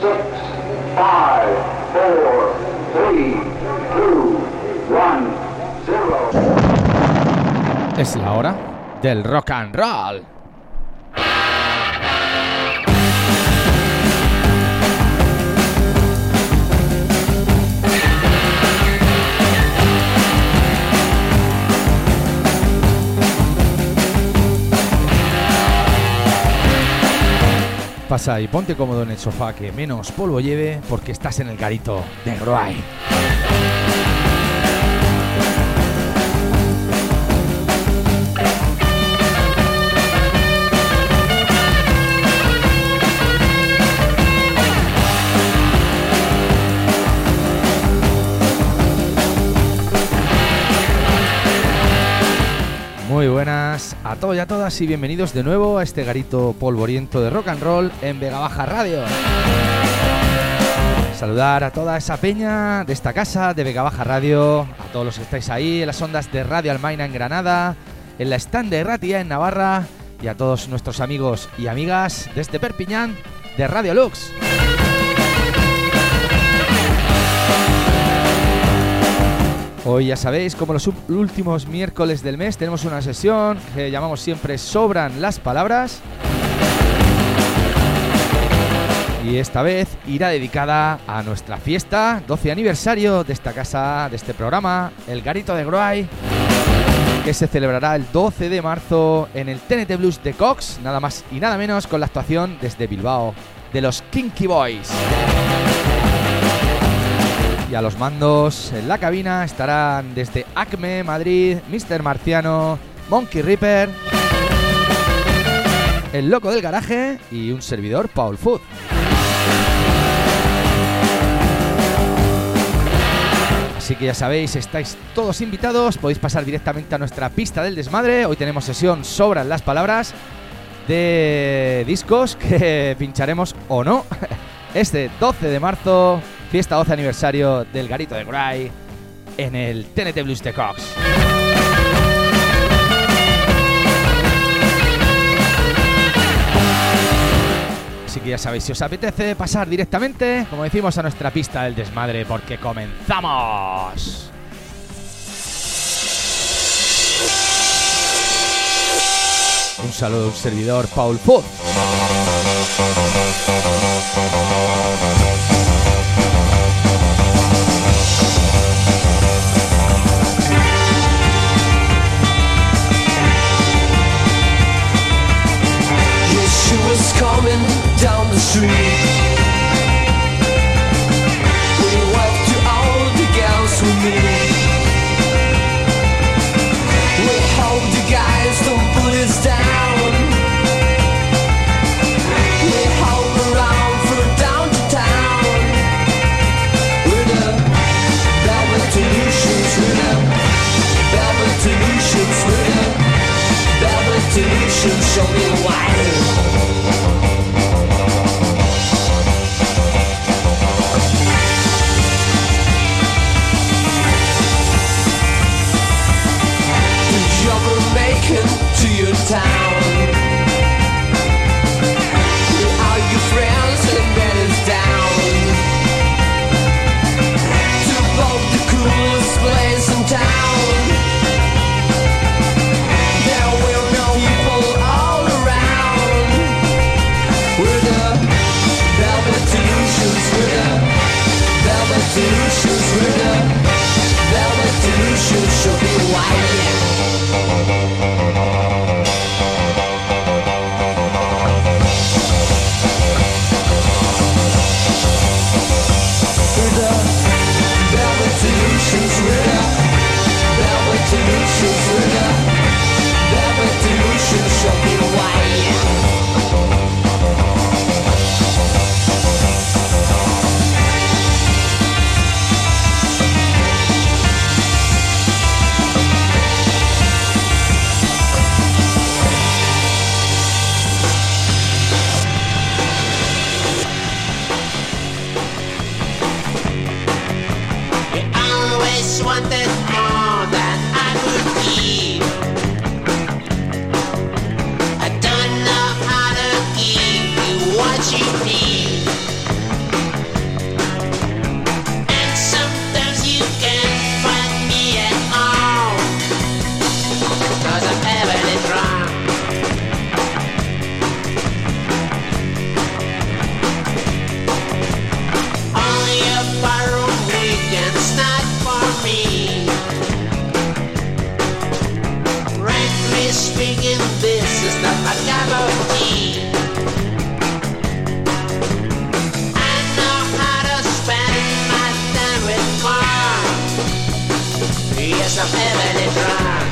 Es la hora del rock and roll. Pasa y ponte cómodo en el sofá, que menos polvo lleve, porque estás en el garito de Groai. Muy buenas a todos y a todas y bienvenidos de nuevo a este garito polvoriento de rock and roll en Vega Baja Radio. Saludar a toda esa peña de esta casa de Vega Baja Radio, a todos los que estáis ahí en las ondas de Radio Almaina en Granada, en la stand de Ratia en Navarra y a todos nuestros amigos y amigas desde Perpiñán de Radio Lux. Hoy ya sabéis, como los últimos miércoles del mes, tenemos una sesión que llamamos siempre Sobran las Palabras. Y esta vez irá dedicada a nuestra fiesta, 12 aniversario de esta casa, de este programa, el Garito de Groai, que se celebrará el 12 de marzo en el TNT Blues de Cox, nada más y nada menos, con la actuación desde Bilbao de los Kinky Boys. Y a los mandos en la cabina estarán desde Acme, Madrid, Mr. Marciano, Monkey Ripper, el Loco del Garaje y un servidor, Paul Food. Así que ya sabéis, estáis todos invitados, podéis pasar directamente a nuestra pista del desmadre. Hoy tenemos sesión Sobran las Palabras de discos que pincharemos o no. Este 12 de marzo... Fiesta 12 aniversario del Garito de Groai en el TNT Blues de Cox. Así que ya sabéis, si os apetece pasar directamente, como decimos, a nuestra pista del desmadre, porque comenzamos. Un saludo de un servidor, Paul Food. Coming down the street, we waved to all the girls we meet. We hope the guys don't put us down. We hope around for down to town. We're the velvet illusions, we're the velvet illusions, we're the velvet illusions. Show me why. To your town, we are your friends and let us down. To both the coolest place in town, there will be people all around. heavily drunk.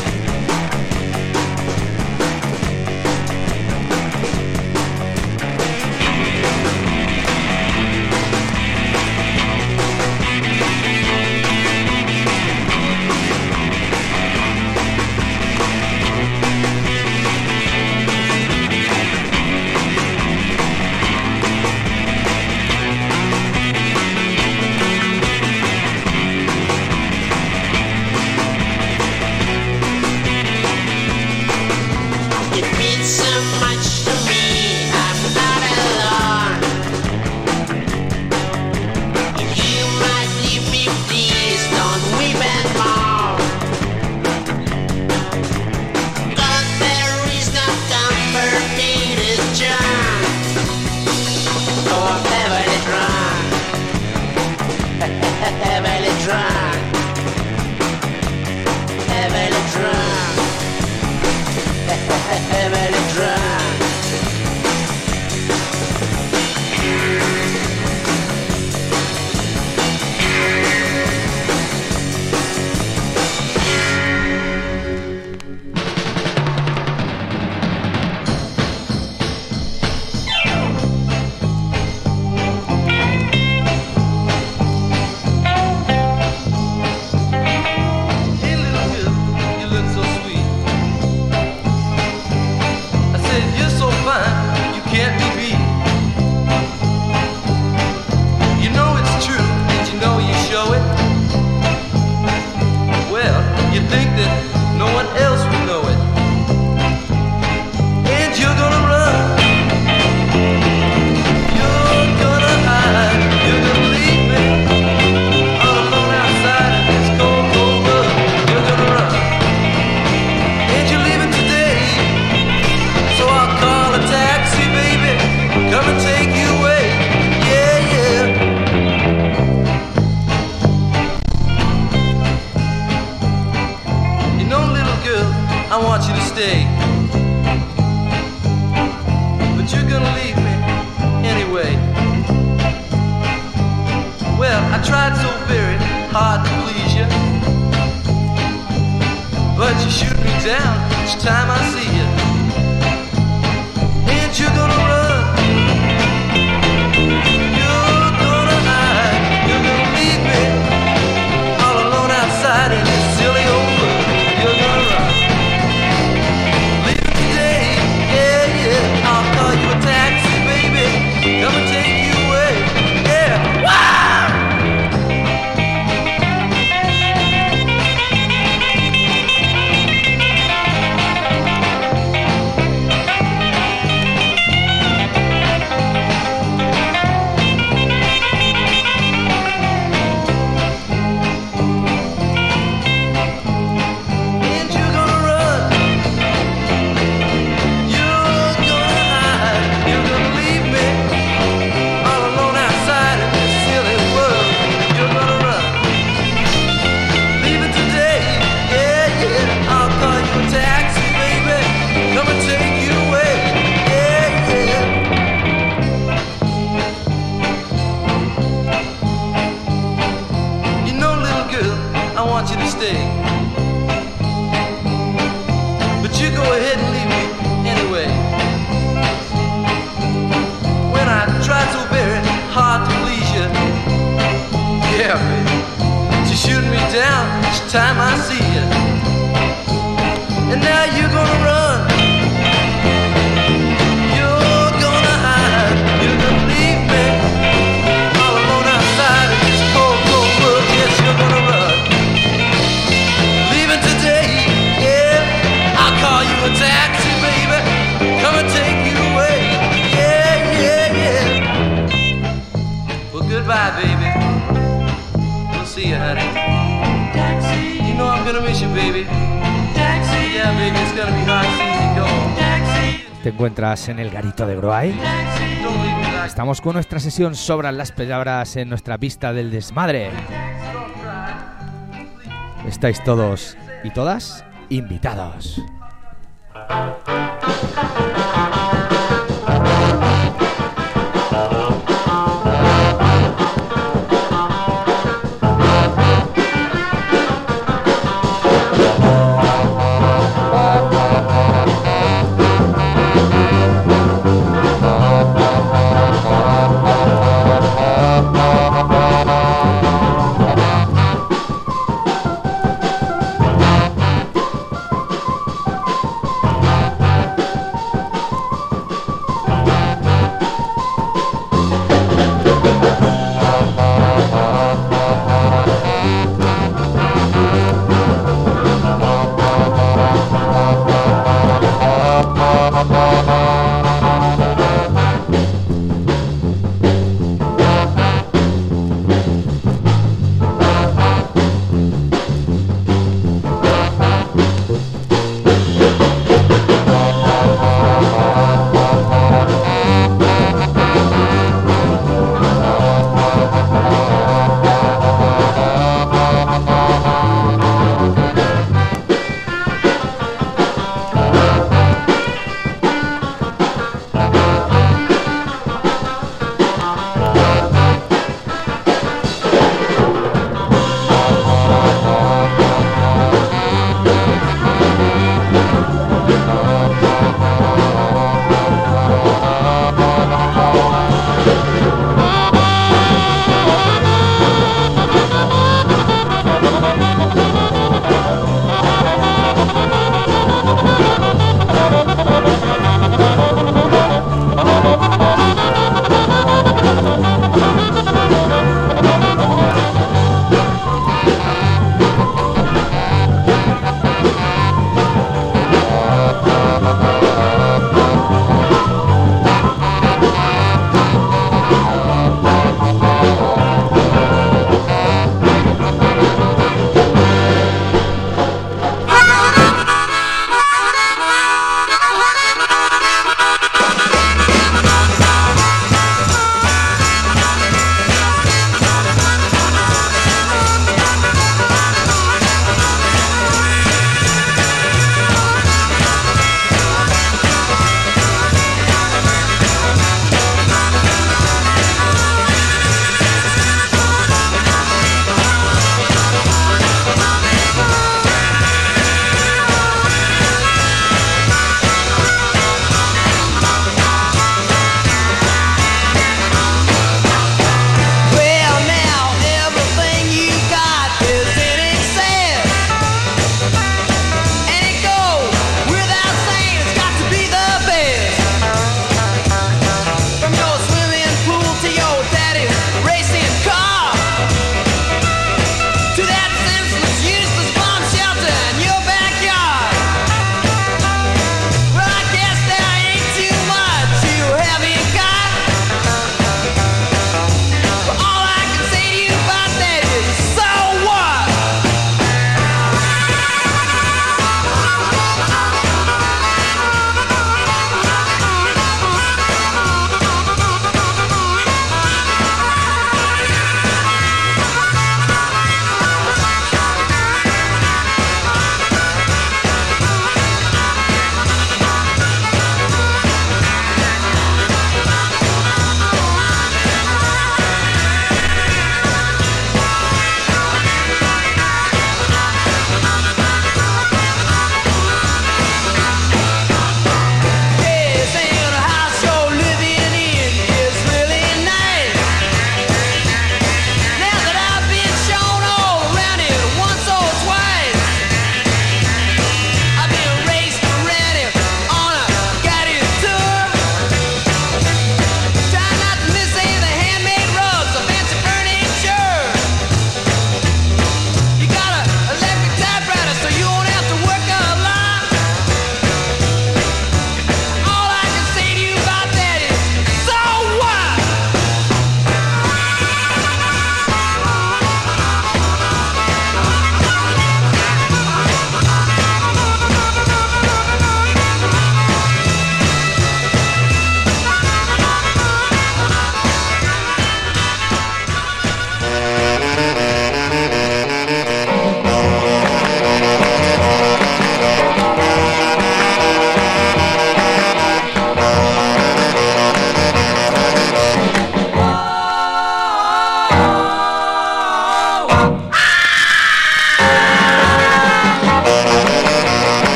Te encuentras en el garito de Groay. Estamos con nuestra sesión Sobran las palabras en nuestra pista del desmadre. Estáis todos y todas invitados.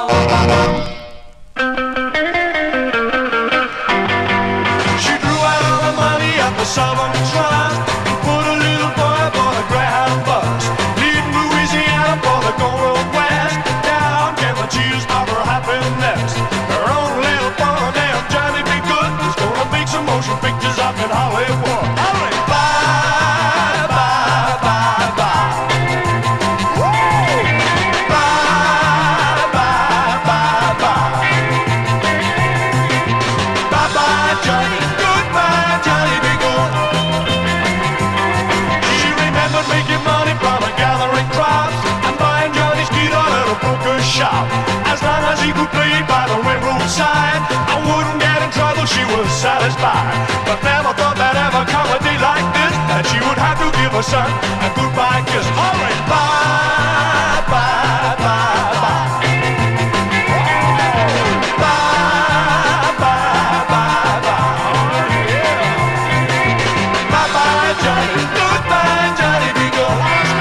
She drew out all the money at the Southern Trust, put a little boy for the Greyhound bus, leaving Louisiana for the Gold Road West. Down came the tears of her happiness. Her own little boy named Johnny B. Good is gonna make some motion pictures up in Hollywood. Hurry! Bye, bye, bye, bye. Woo! Bye, bye, bye, bye. Bye-bye, Johnny. Goodbye, Johnny B. Good. She remembered making money from a gathering crops and buying Johnny's guitar at a broker's shop. As long as he could play it by the railroad side and wouldn't get in trouble, she was satisfied. But never thought that ever come a day like this, that she would have to give her son a goodbye kiss. All right, bye, bye, bye, bye. Bye, bye, bye, bye. Oh, yeah. Bye-bye, Johnny. Goodbye, Johnny B. Good.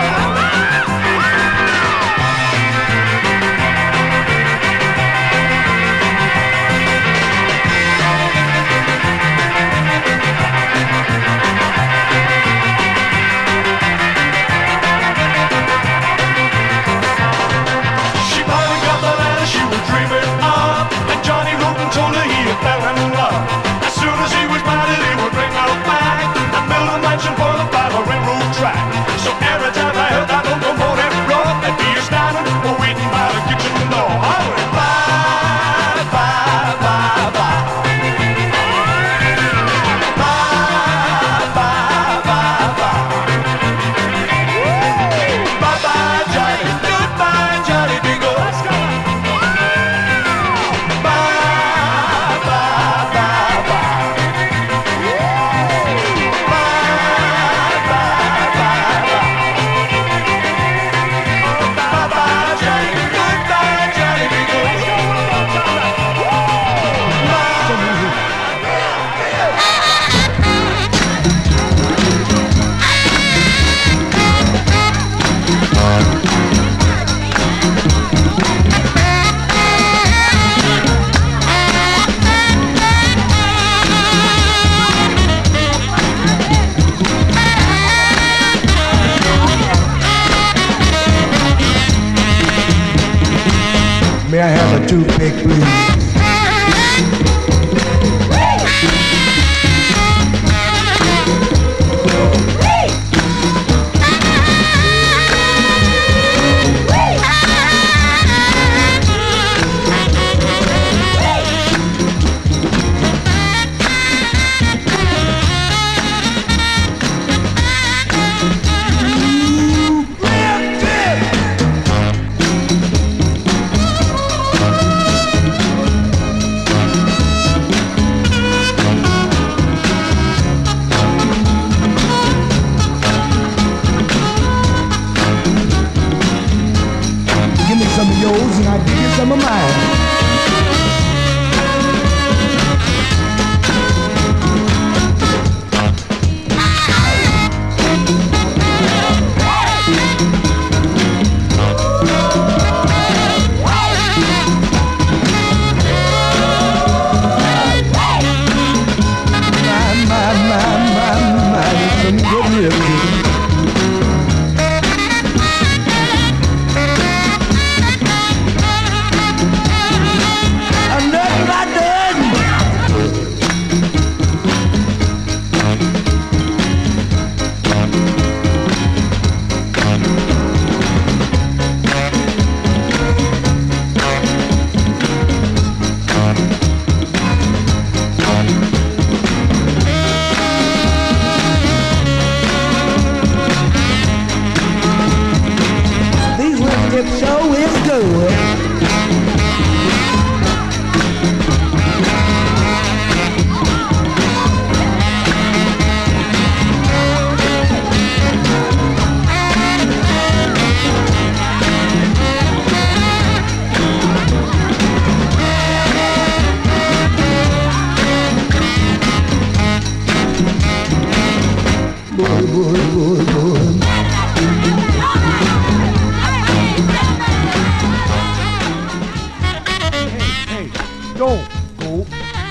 She finally got the letter she was dreaming of, and Johnny wrote and told her he had fell in love. As soon as he was married, he would bring her back and build a mansion for the by the railroad track. So every time I heard that locomotive roar, I'd be standing or waiting by the kitchen door. Hurry, bye, bye, bye, bye. Bye, bye, bye, bye. Bye-bye, Johnny. Goodbye, Johnny B. Good. Let's go. Bye, bye, bye, bye. Bye, bye, bye, bye. Bye-bye, Johnny. Goodbye, Johnny B. Good. Let's go one more time. May I have a toothpick, please? Give me some of yours and I'll give you some of mine. My, some good lips. I'm not done. These lips tip show is good. Go. Go.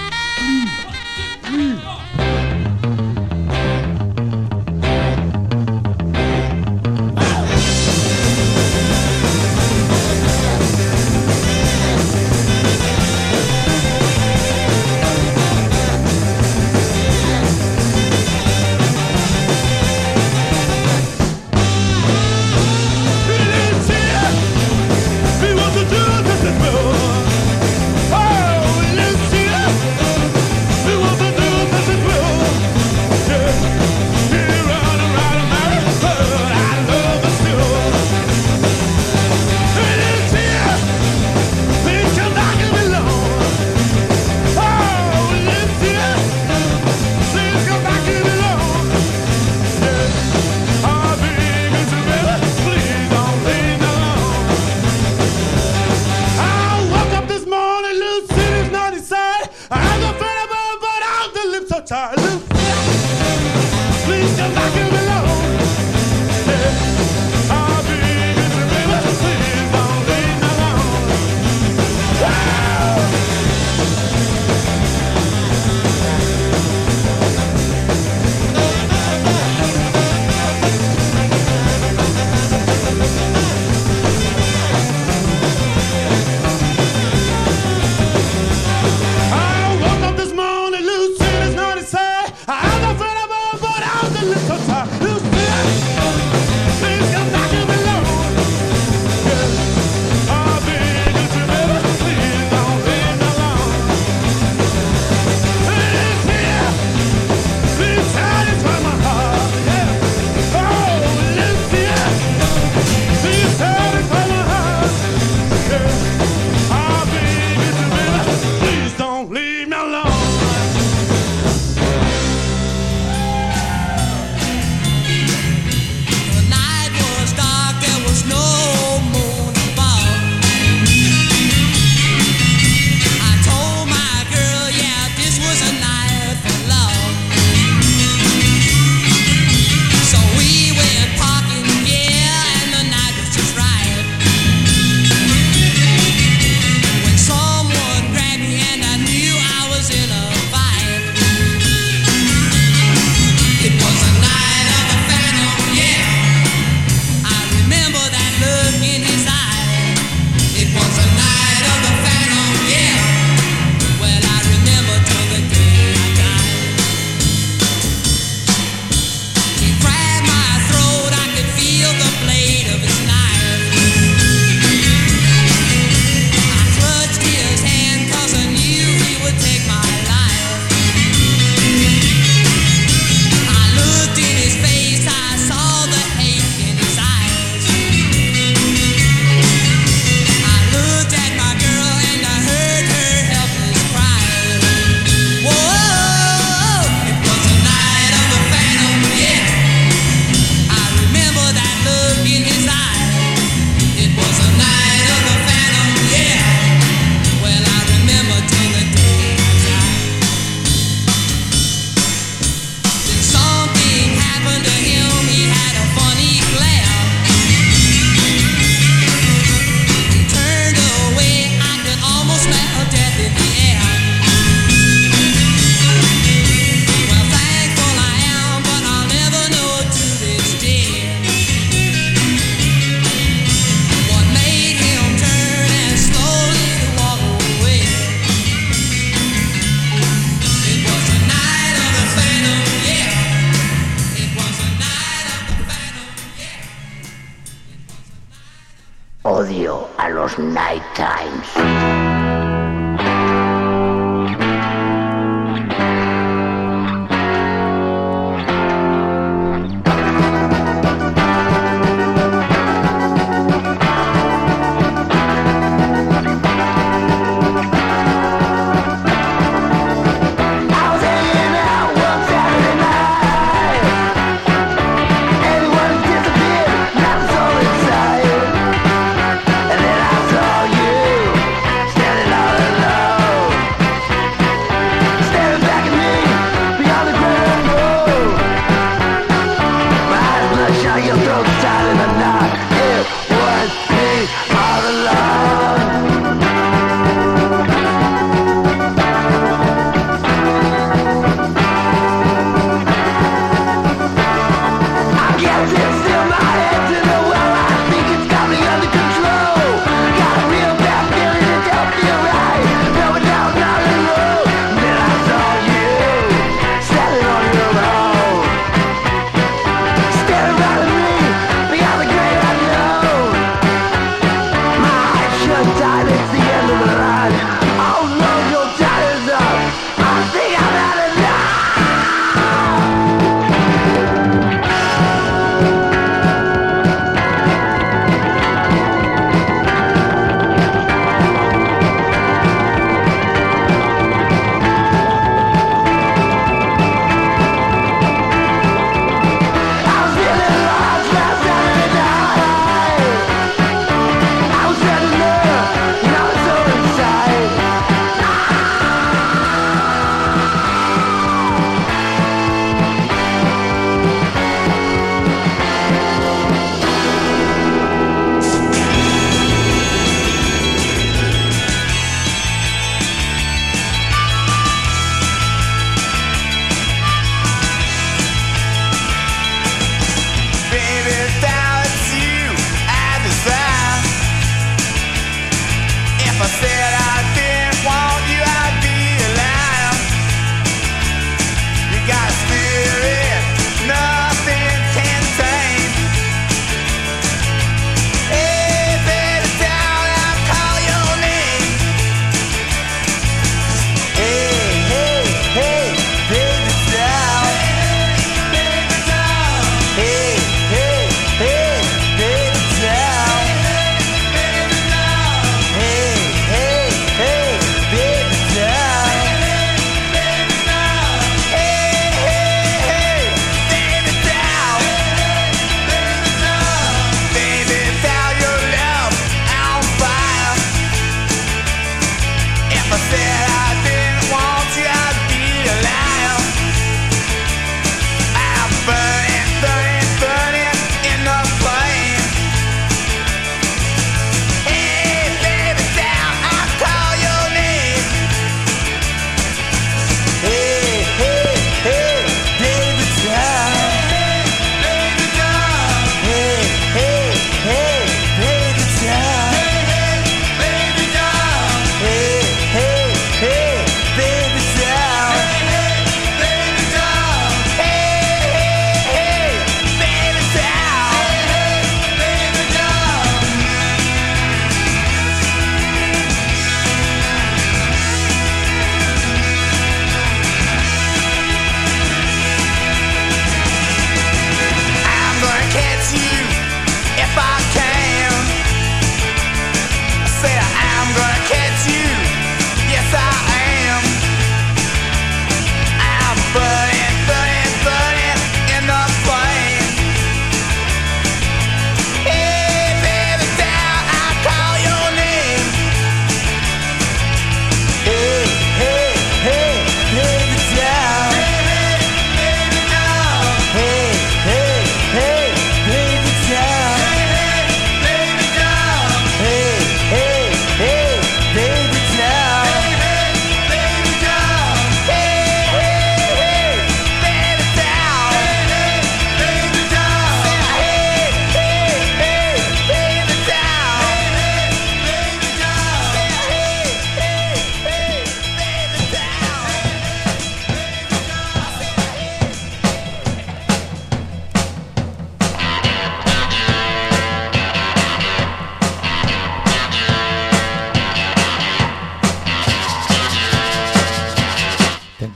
Odio a los Night Times. Standing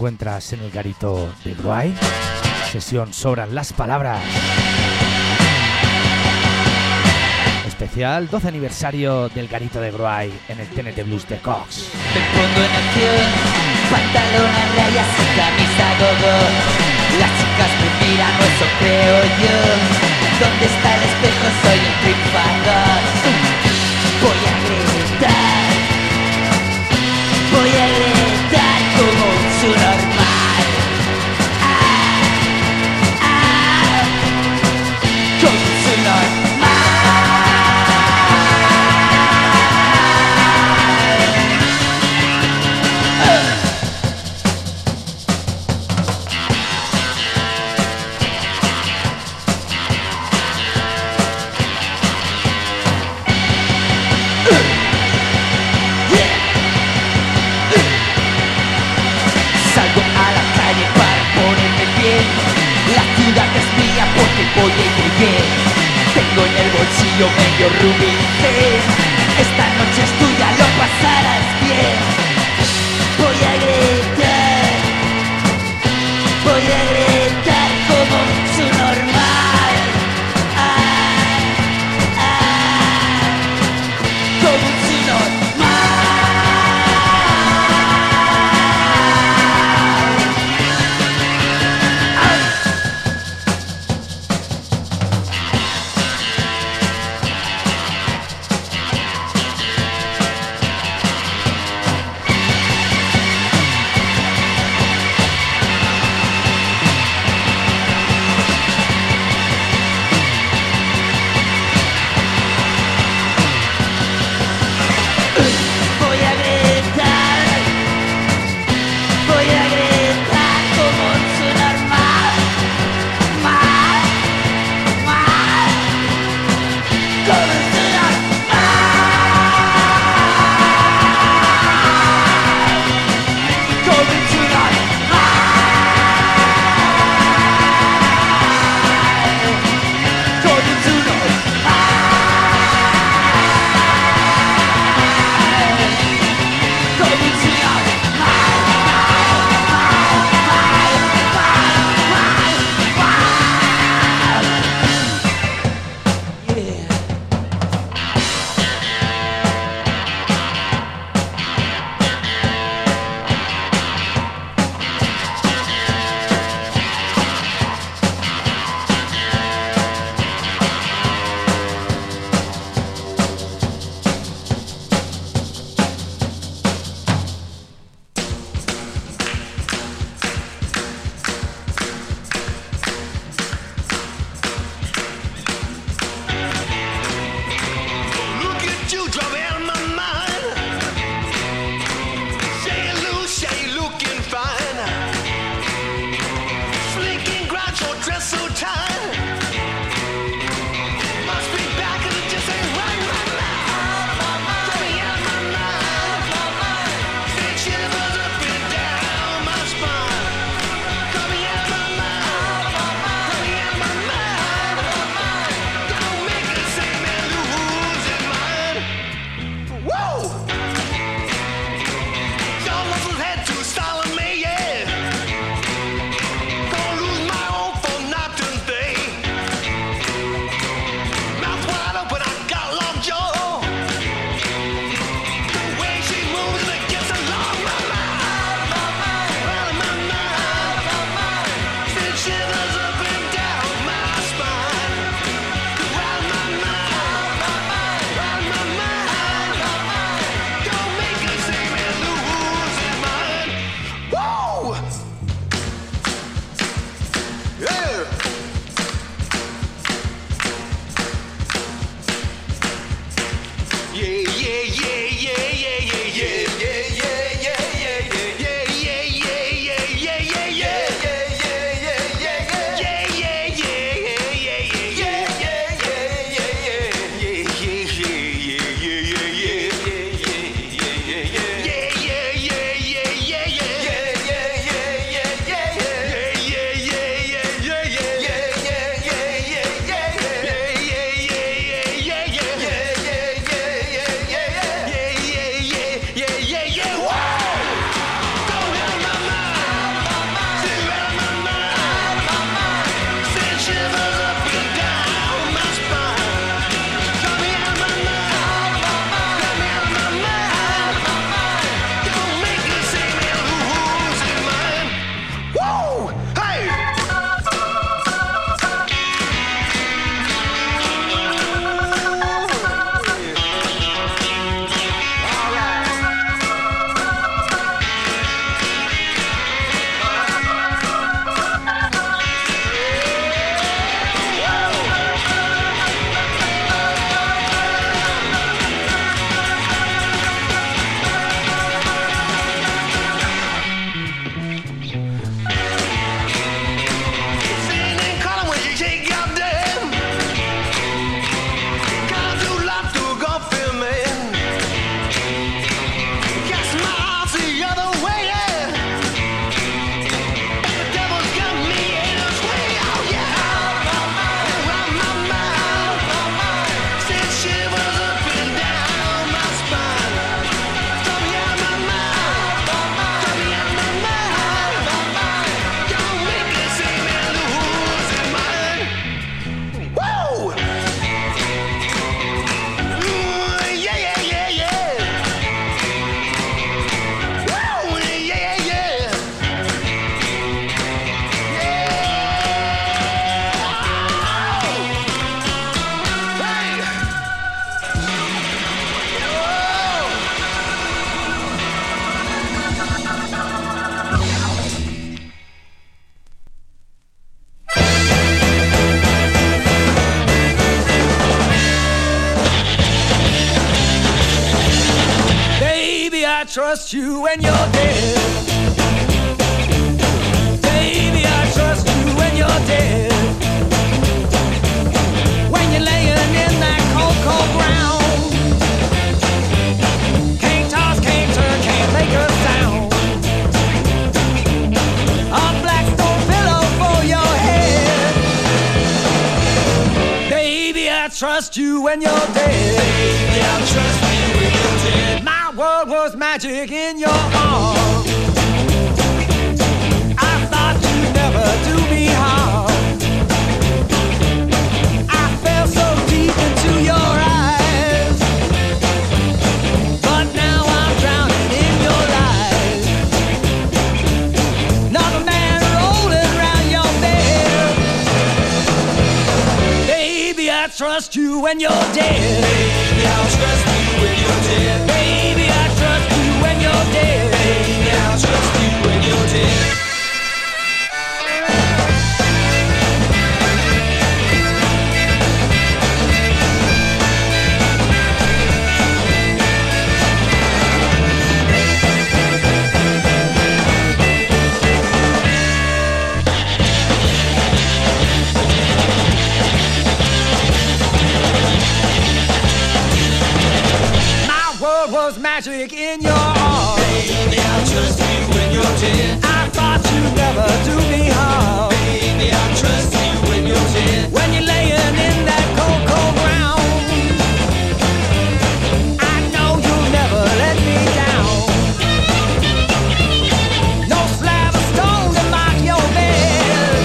encuentras en el garito de Gruay. Sesión Sobran las Palabras. Especial 12 aniversario del garito de Gruay en el TNT Blues de Cox. Me pongo en acción, pantalón a rayas y camisa gogo. Las chicas me miran, o eso creo yo. ¿Dónde está el espejo? Soy un triunfador. Voy a gritar, voy a gritar como un subnormal. Como un subnormal. Voy a ir bien. Tengo en el bolsillo medio Rubin Head. Esta noche es tuya, lo pasarás bien. Voy a gritar, voy a gritar como un subnormal. Como un subnormal. trust you when you're dead. Baby, I trust you when you're dead. When you're laying in that cold, cold ground, can't toss, can't turn, can't make a sound. A black stone pillow for your head. Baby, I trust you when you're dead. Baby, I trust you when you're dead. My world was magic in your arms. I thought you'd never do me harm. I fell so deep into your eyes, but now I'm drowning in your lies. Another man rolling around your bed. Baby, I trust you when you're dead. Baby, I'll trust you when you're dead. Baby, I trust you when you're dead. Baby, I'll trust you when you're dead. Was magic in your arms. Baby, I'll trust you when you're dead. I thought you'd never do me harm. Baby, I'll trust you when you're dead. When you're laying in that cold, cold ground, I know you'll never let me down. No slab of stone to mark your bed.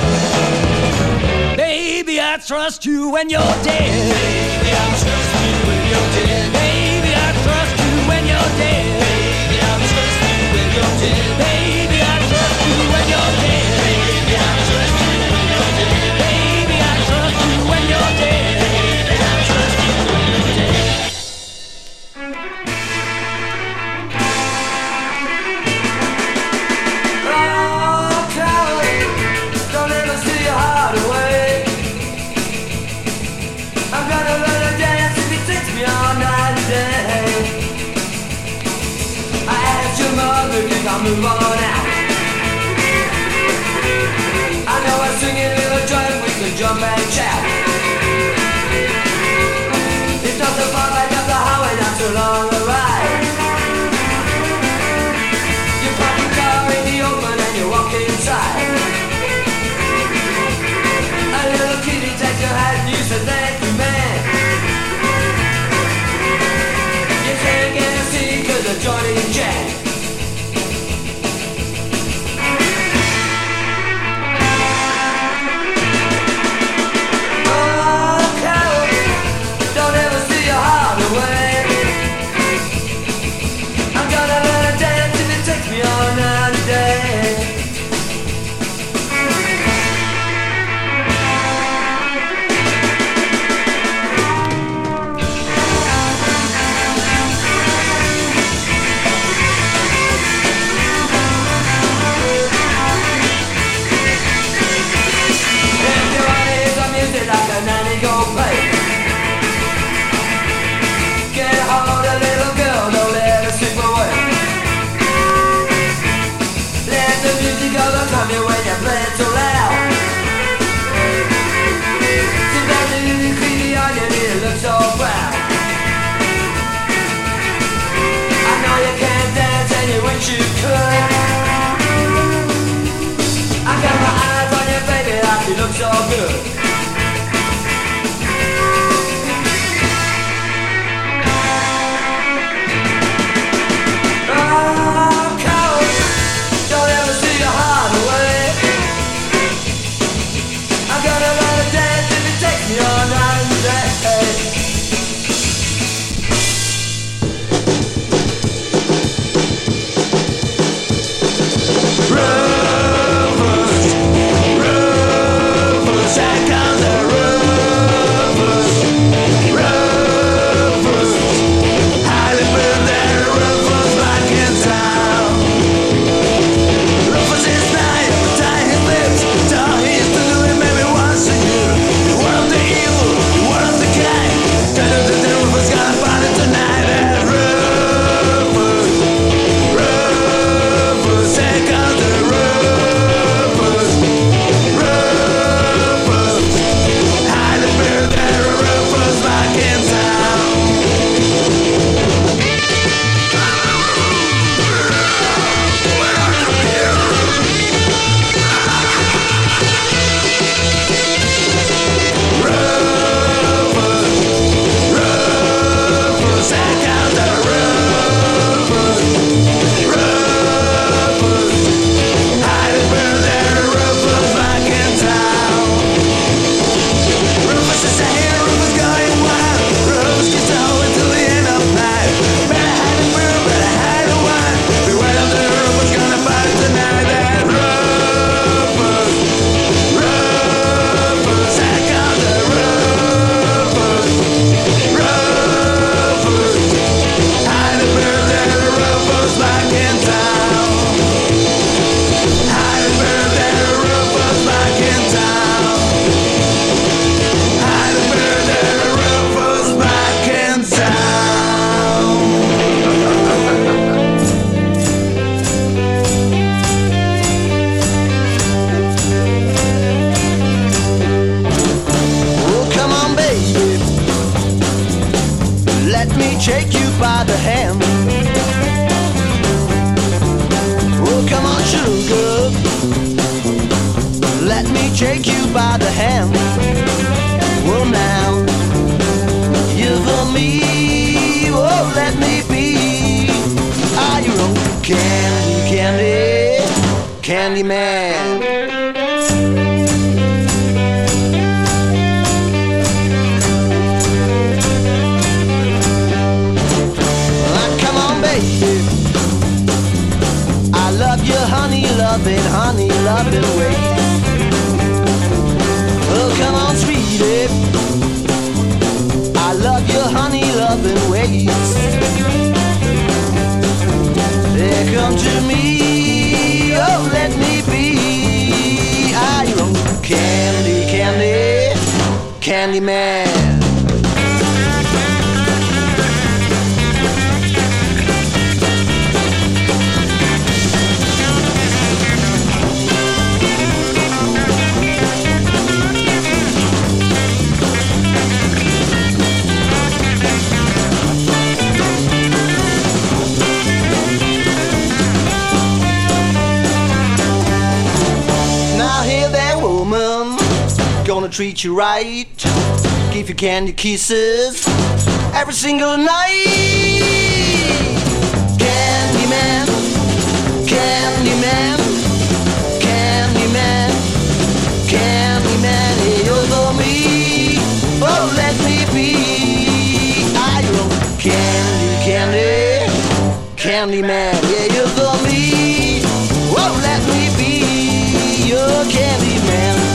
Baby, I trust you when you're dead. Baby, I'll trust you when you're dead. Baby, I trust you when you're dead. Baby, I'll trust you when you're dead. Baby, I trust you when you're dead. Baby, I'll trust you when you're dead. Baby, I trust you when you're dead. Baby, I'll trust you when you're dead. Oh, Callie, don't ever see your heart away. I'm gonna learn to dance if it takes me all night and day. I asked your mother, think I'll move on out. I know I sing a little joint, we can jump and shout. It's not so far back up the highway, not so long a ride. You park your car in the open and you walk inside. A little kitty takes your hat and you say thank you, man. You can't get a seat 'cause the joint is jammed. Oh, Carol, don't ever see your heart away. I'm gonna learn to dance if it takes me all night and day. me take you by the hand. Well now, you're for me, oh let me be. Are your own candy, candy, candy man. Come on, baby, I love you, honey, loving way. Oh, come on, sweetie, I love you, honey, loving ways. There, come to me, oh, let me be. Ah, your own candy, candy, candy man. Gonna treat you right, give you candy kisses every single night. Candyman, Candyman, Candyman, Candyman, hey, you're for me, oh let me be. I own candy, candy, Candyman, yeah, you're for me, oh let me be your Candyman.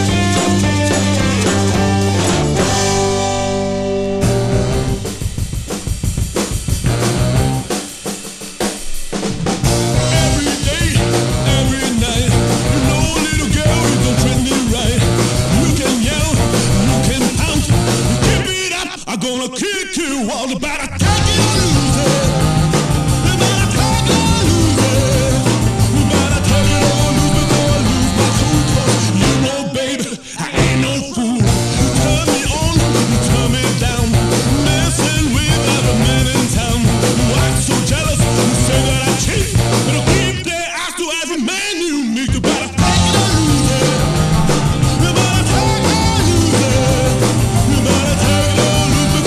Gonna kick you all about a take it or lose it. You better take it or lose it. You better take it or lose it or lose my cool. 'Cause you know, baby, I ain't no fool. You turn me on, you turn me down, messing with every man in town. You act so jealous, you say that I cheat, but I'll keep their eyes to every man you meet. You better take it or lose it. You better take it or lose it. You better take it or lose it.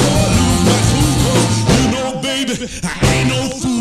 I ain't no fool.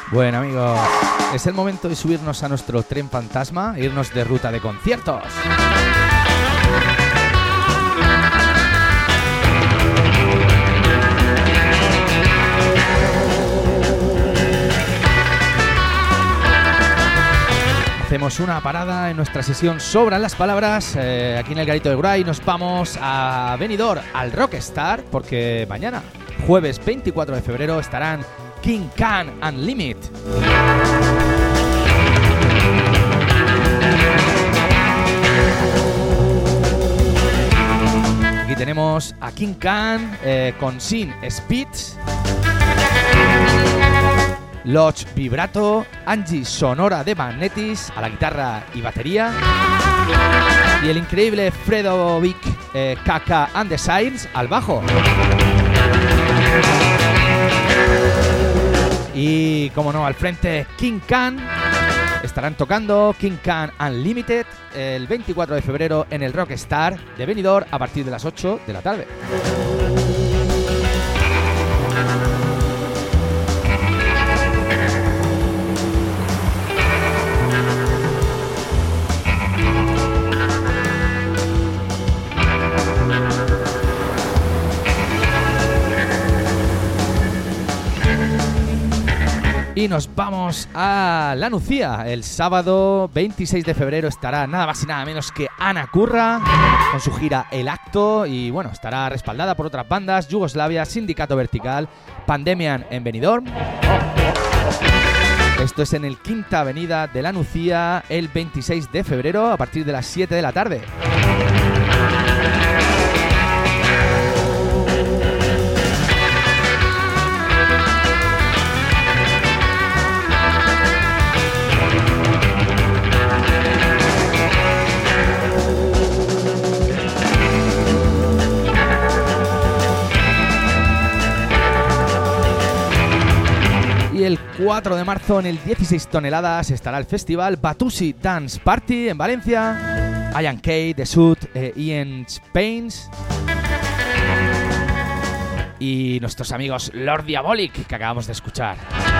Bueno, amigos, es el momento de subirnos a nuestro tren fantasma e irnos de ruta de conciertos. Hacemos una parada en nuestra sesión Sobran las Palabras. Aquí en el Garito de Gray nos vamos a Benidorm, al Rockstar, porque mañana, jueves 24 de febrero, estarán King Can Unlimited. Aquí tenemos a King Can con Sin Speeds, Lodge Vibrato, Angie Sonora de Magnetis a la guitarra y batería, y el increíble Fredovic KK and the Science al bajo. Y como no, al frente King Can. Estarán tocando King Can Unlimited el 24 de febrero en el Rockstar de Benidorm a partir de las 8 de la tarde. Y nos vamos a La Nucía. El sábado 26 de febrero estará nada más y nada menos que Ana Curra con su gira El Acto. Y bueno, estará respaldada por otras bandas: Yugoslavia, Sindicato Vertical, Pandemian en Benidorm. Esto es en el Quinta Avenida de La Nucía el 26 de febrero a partir de las 7 de la tarde. Y el 4 de marzo en el 16 toneladas estará el festival Batusi Dance Party en Valencia. Ian Kay, The Sud, Ian Spains y nuestros amigos Lord Diabolic, que acabamos de escuchar.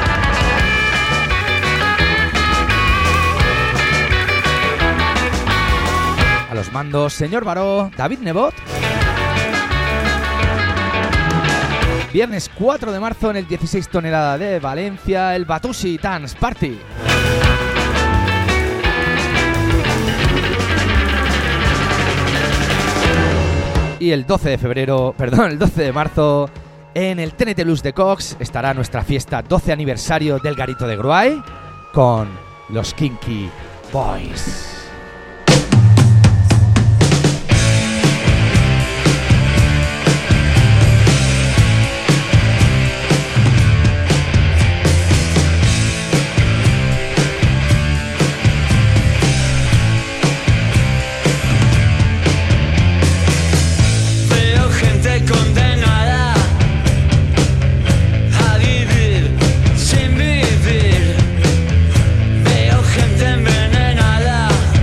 A los mandos, señor Baró, David Nebot. Viernes 4 de marzo en el 16 tonelada de Valencia, el Batusi Dance Party. Y el 12 de marzo en el TNT Blues de Cox estará nuestra fiesta 12 aniversario del Garito de Gruay con los Kinky Boys. Condenada a vivir sin vivir. Veo gente envenenada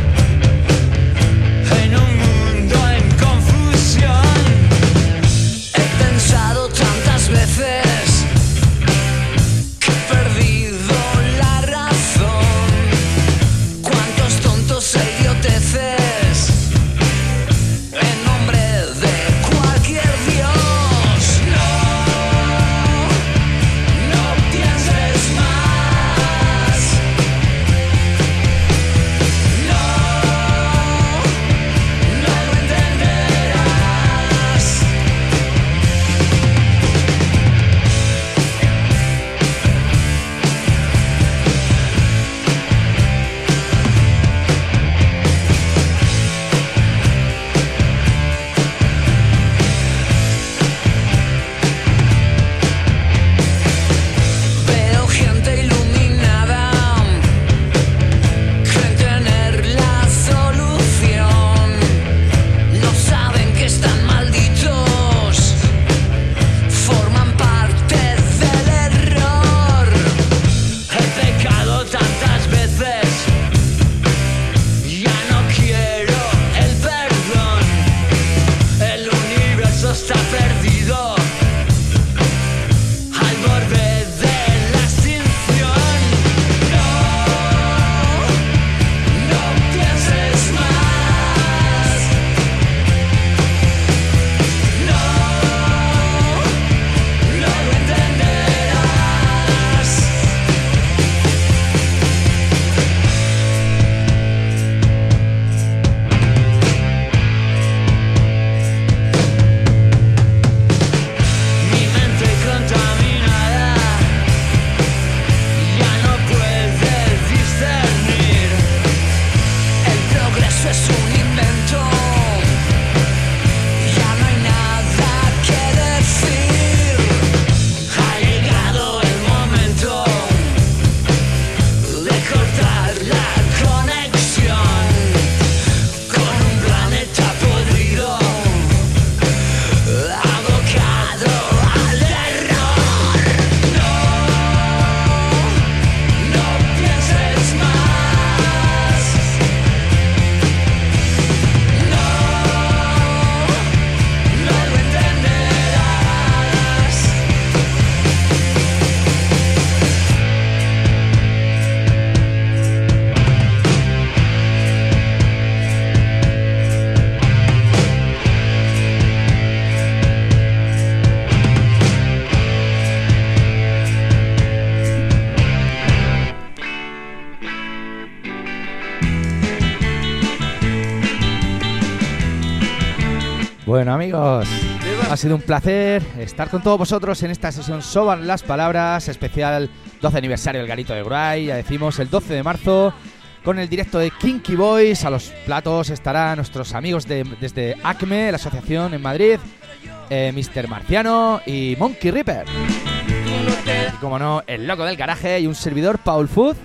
Bueno, amigos, ha sido un placer estar con todos vosotros en esta sesión Soban las Palabras, especial 12 aniversario del Garito de Gray. Ya decimos, el 12 de marzo, con el directo de Kinky Boys. A los platos estarán nuestros amigos desde ACME, la asociación en Madrid, Mr. Marciano y Monkey Ripper. Y como no, el loco del garaje y un servidor, Paul Food.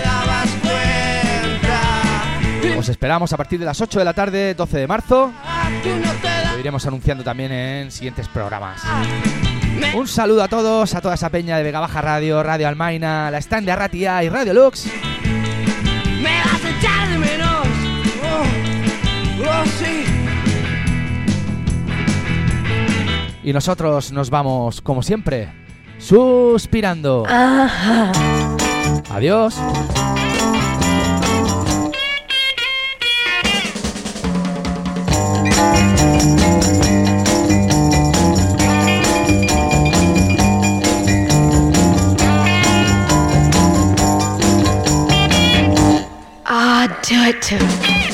Os esperamos a partir de las 8 de la tarde, 12 de marzo. Lo iremos anunciando también en siguientes programas. Un saludo a todos, a toda esa peña de Vega Baja Radio, Radio Almaina, la Stand de Arratia y Radio Lux. Me vas a echar de menos. Oh, sí. Y nosotros nos vamos, como siempre, suspirando. Adiós. Do it too.